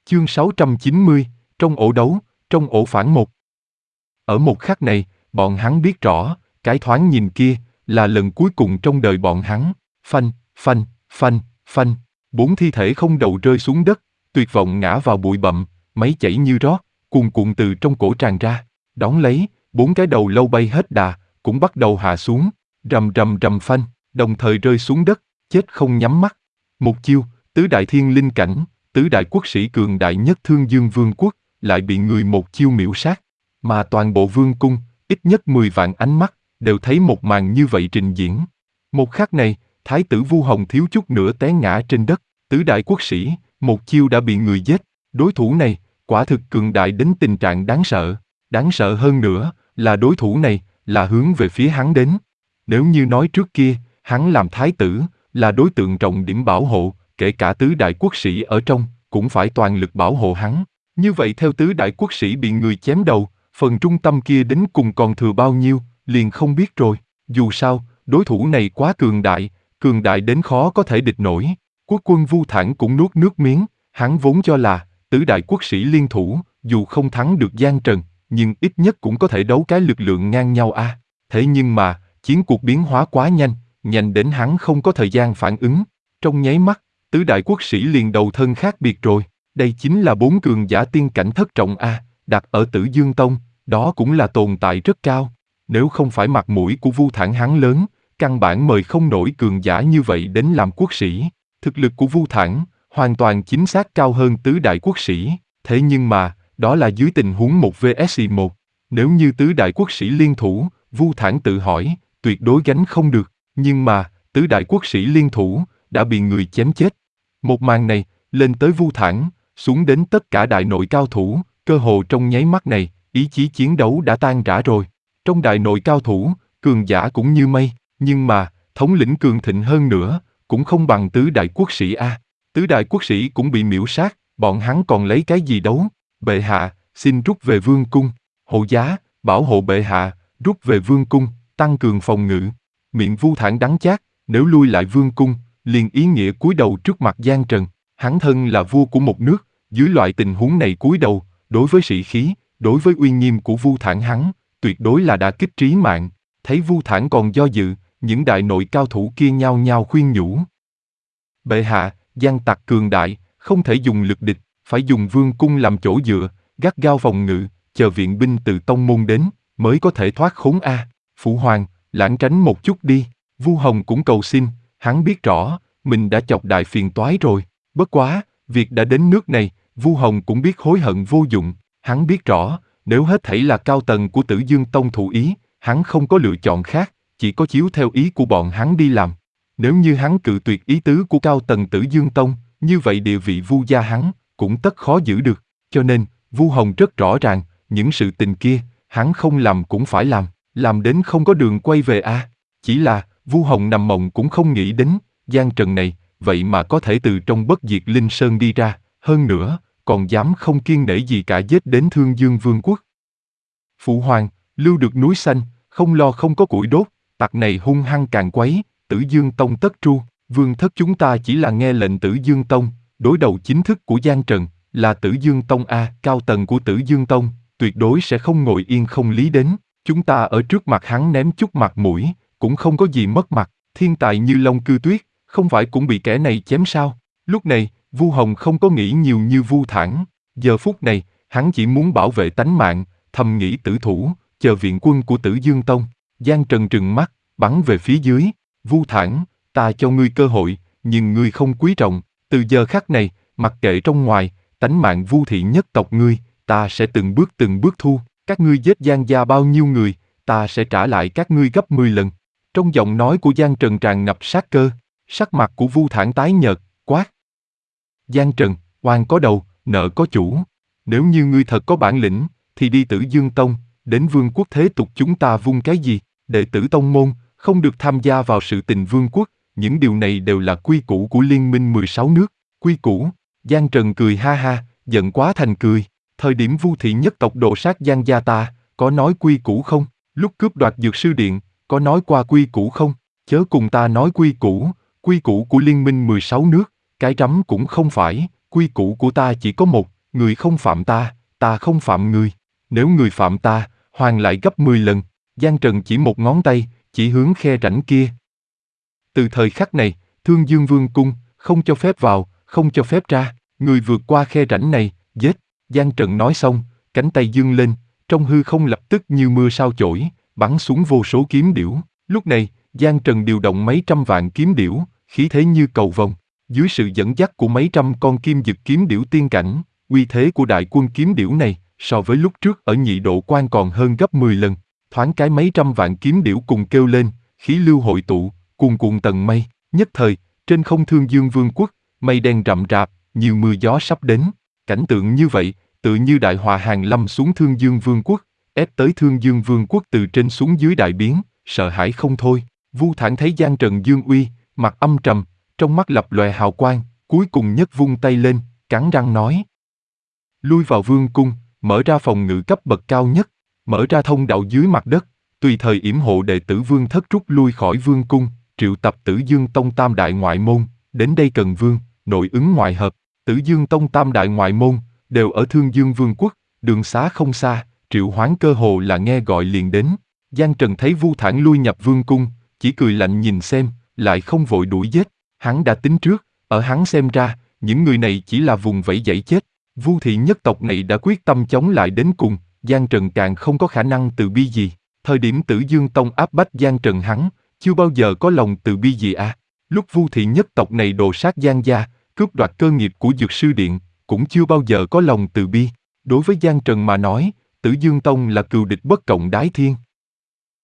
Chương 690, trong ổ đấu, trong ổ phản một. Ở một khắc này, bọn hắn biết rõ, cái thoáng nhìn kia, là lần cuối cùng trong đời bọn hắn. Phanh, phanh, phanh, phanh. 4 thi thể không đầu rơi xuống đất, tuyệt vọng ngã vào bụi bặm, máu chảy như rót, cuồn cuộn từ trong cổ tràn ra. Đón lấy, 4 cái đầu lâu bay hết đà, cũng bắt đầu hạ xuống, rầm rầm rầm phanh, đồng thời rơi xuống đất, chết không nhắm mắt. Một chiêu, tứ đại thiên linh cảnh, tứ đại quốc sĩ cường đại nhất Thương Dương Vương quốc, lại bị người một chiêu miểu sát. Mà toàn bộ vương cung, ít nhất 10 vạn ánh mắt, đều thấy một màn như vậy trình diễn. Một khắc này, Thái tử Vu Hồng thiếu chút nữa té ngã trên đất, tứ đại quốc sĩ, một chiêu đã bị người giết. Đối thủ này, quả thực cường đại đến tình trạng đáng sợ. Đáng sợ hơn nữa, là đối thủ này, là hướng về phía hắn đến. Nếu như nói trước kia, hắn làm thái tử, là đối tượng trọng điểm bảo hộ, kể cả tứ đại quốc sĩ ở trong, cũng phải toàn lực bảo hộ hắn. Như vậy theo tứ đại quốc sĩ bị người chém đầu, phần trung tâm kia đến cùng còn thừa bao nhiêu, liền không biết rồi. Dù sao, đối thủ này quá cường đại đến khó có thể địch nổi. Quốc quân Vu Thản cũng nuốt nước miếng, hắn vốn cho là, tứ đại quốc sĩ liên thủ, dù không thắng được Giang Trần, nhưng ít nhất cũng có thể đấu cái lực lượng ngang nhau a. Thế nhưng mà, chiến cuộc biến hóa quá nhanh, nhanh đến hắn không có thời gian phản ứng. Trong nháy mắt, tứ đại quốc sĩ liền đầu thân khác biệt rồi. Đây chính là 4 cường giả tiên cảnh thất trọng a, đặt ở Tử Dương Tông, đó cũng là tồn tại rất cao. Nếu không phải mặt mũi của Vu Thản hắn lớn, căn bản mời không nổi cường giả như vậy đến làm quốc sĩ. Thực lực của Vu Thản hoàn toàn chính xác cao hơn tứ đại quốc sĩ. Thế nhưng mà, đó là dưới tình huống 1 vs 1. Nếu như tứ đại quốc sĩ liên thủ, Vu Thản tự hỏi, tuyệt đối gánh không được. Nhưng mà, tứ đại quốc sĩ liên thủ, đã bị người chém chết. Một màn này, lên tới Vu Thản, xuống đến tất cả đại nội cao thủ, cơ hồ trong nháy mắt này, ý chí chiến đấu đã tan rã rồi. Trong đại nội cao thủ, cường giả cũng như mây, nhưng mà, thống lĩnh cường thịnh hơn nữa, cũng không bằng tứ đại quốc sĩ a. Tứ đại quốc sĩ cũng bị miểu sát, bọn hắn còn lấy cái gì đấu? Bệ hạ, xin rút về vương cung. Hộ giá, bảo hộ bệ hạ, rút về vương cung, tăng cường phòng ngự. Miệng Vu Thản đắng chát, nếu lui lại vương cung, liền ý nghĩa cúi đầu trước mặt Giang Trần. Hắn thân là vua của một nước, dưới loại tình huống này cúi đầu, đối với sĩ khí, đối với uy nghiêm của Vu Thản hắn, tuyệt đối là đả kích trí mạng. Thấy Vu Thản còn do dự, những đại nội cao thủ kia nhao nhao khuyên nhủ. Bệ hạ, Giang tặc cường đại, không thể dùng lực địch, phải dùng vương cung làm chỗ dựa, gắt gao phòng ngự, chờ viện binh từ tông môn đến, mới có thể thoát khốn a. Phụ hoàng, lãng tránh một chút đi. Vu Hồng cũng cầu xin, hắn biết rõ, mình đã chọc đại phiền toái rồi. Bất quá, việc đã đến nước này, Vu Hồng cũng biết hối hận vô dụng. Hắn biết rõ, nếu hết thảy là cao tầng của Tử Dương Tông thụ ý, hắn không có lựa chọn khác, chỉ có chiếu theo ý của bọn hắn đi làm. Nếu như hắn cự tuyệt ý tứ của cao tầng Tử Dương Tông, như vậy địa vị Vu gia hắn cũng tất khó giữ được. Cho nên, Vu Hồng rất rõ ràng, những sự tình kia, hắn không làm cũng phải làm đến không có đường quay về a. Chỉ là, Vu Hồng nằm mộng cũng không nghĩ đến, Giang Trần này, vậy mà có thể từ trong Bất Diệt Linh Sơn đi ra, hơn nữa, còn dám không kiêng nể gì cả giết đến Thương Dương Vương quốc. Phụ hoàng, lưu được núi xanh, không lo không có củi đốt, tặc này hung hăng càng quấy, Tử Dương Tông tất tru. Vương thất chúng ta chỉ là nghe lệnh Tử Dương Tông, đối đầu chính thức của Giang Trần, là Tử Dương Tông a, cao tầng của Tử Dương Tông, tuyệt đối sẽ không ngồi yên không lý đến. Chúng ta ở trước mặt hắn ném chút mặt mũi, cũng không có gì mất mặt. Thiên tài như Long Cư Tuyết, không phải cũng bị kẻ này chém sao? Lúc này, Vu Hồng không có nghĩ nhiều như Vu Thản. Giờ phút này, hắn chỉ muốn bảo vệ tánh mạng, thầm nghĩ tử thủ, chờ viện quân của Tử Dương Tông. Giang Trần trừng mắt, bắn về phía dưới. Vu Thản, ta cho ngươi cơ hội, nhưng ngươi không quý trọng. Từ giờ khắc này, mặc kệ trong ngoài, tánh mạng Vu thị nhất tộc ngươi, ta sẽ từng bước thu. Các ngươi giết Giang gia bao nhiêu người, ta sẽ trả lại các ngươi gấp 10 lần. Trong giọng nói của Giang Trần tràn ngập sát cơ, sắc mặt của Vu Thản tái nhợt, quát. Giang Trần, oan có đầu, nợ có chủ. Nếu như ngươi thật có bản lĩnh, thì đi Tử Dương Tông, đến vương quốc thế tục chúng ta vung cái gì? Đệ tử tông môn, không được tham gia vào sự tình vương quốc, những điều này đều là quy củ của Liên minh 16 nước. Quy củ? Giang Trần cười ha ha, giận quá thành cười. Thời điểm Vu thị nhất tộc đồ sát Giang gia ta, có nói quy củ không? Lúc cướp đoạt dược sư điện, có nói qua quy củ không? Chớ cùng ta nói quy củ của Liên minh 16 nước, cái rắm cũng không phải, quy củ của ta chỉ có một, người không phạm ta không phạm người. Nếu người phạm ta, hoàn lại gấp 10 lần. Giang Trần chỉ một ngón tay, chỉ hướng khe rãnh kia. Từ thời khắc này, Thương Dương Vương cung, không cho phép vào, không cho phép ra. Người vượt qua khe rãnh này, giết. Giang Trần nói xong, cánh tay giương lên, trong hư không lập tức như mưa sao chổi, bắn xuống vô số kiếm điểu. Lúc này, Giang Trần điều động mấy trăm vạn kiếm điểu, khí thế như cầu vồng. Dưới sự dẫn dắt của mấy trăm con kim dực kiếm điểu tiên cảnh, uy thế của đại quân kiếm điểu này, so với lúc trước ở nhị độ quan còn hơn gấp 10 lần. Thoáng cái mấy trăm vạn kiếm điểu cùng kêu lên, khí lưu hội tụ, cuồn cuộn tầng mây. Nhất thời, trên không Thương Dương Vương quốc, mây đen rậm rạp, nhiều mưa gió sắp đến. Cảnh tượng như vậy, tự như đại họa hàng lâm xuống Thương Dương Vương quốc, ép tới Thương Dương Vương quốc từ trên xuống dưới đại biến, sợ hãi không thôi. Vu Thản thấy Giang Trần dương uy, mặt âm trầm, trong mắt lập lòe hào quang, cuối cùng nhấc vung tay lên, cắn răng nói: lui vào vương cung, mở ra phòng ngự cấp bậc cao nhất, mở ra thông đạo dưới mặt đất, tùy thời yểm hộ đệ tử Vương Thất rút lui khỏi vương cung, triệu tập Tử Dương Tông tam đại ngoại môn, đến đây cần vương, nội ứng ngoại hợp. Tử Dương Tông tam đại ngoại môn đều ở Thương Dương Vương quốc, đường xá không xa, triệu hoán cơ hồ là nghe gọi liền đến. Giang Trần thấy Vu Thản lui nhập vương cung, chỉ cười lạnh nhìn xem, lại không vội đuổi giết. Hắn đã tính trước, ở hắn xem ra, những người này chỉ là vùng vẫy dãy chết. Vu thị nhất tộc này đã quyết tâm chống lại đến cùng, Giang Trần càng không có khả năng từ bi gì. Thời điểm Tử Dương Tông áp bách Giang Trần hắn, chưa bao giờ có lòng từ bi gì à. Lúc Vu thị nhất tộc này đồ sát Giang gia, cướp đoạt cơ nghiệp của Dược Sư Điện, cũng chưa bao giờ có lòng từ bi. Đối với Giang Trần mà nói, Tử Dương Tông là cừu địch bất cộng đái thiên.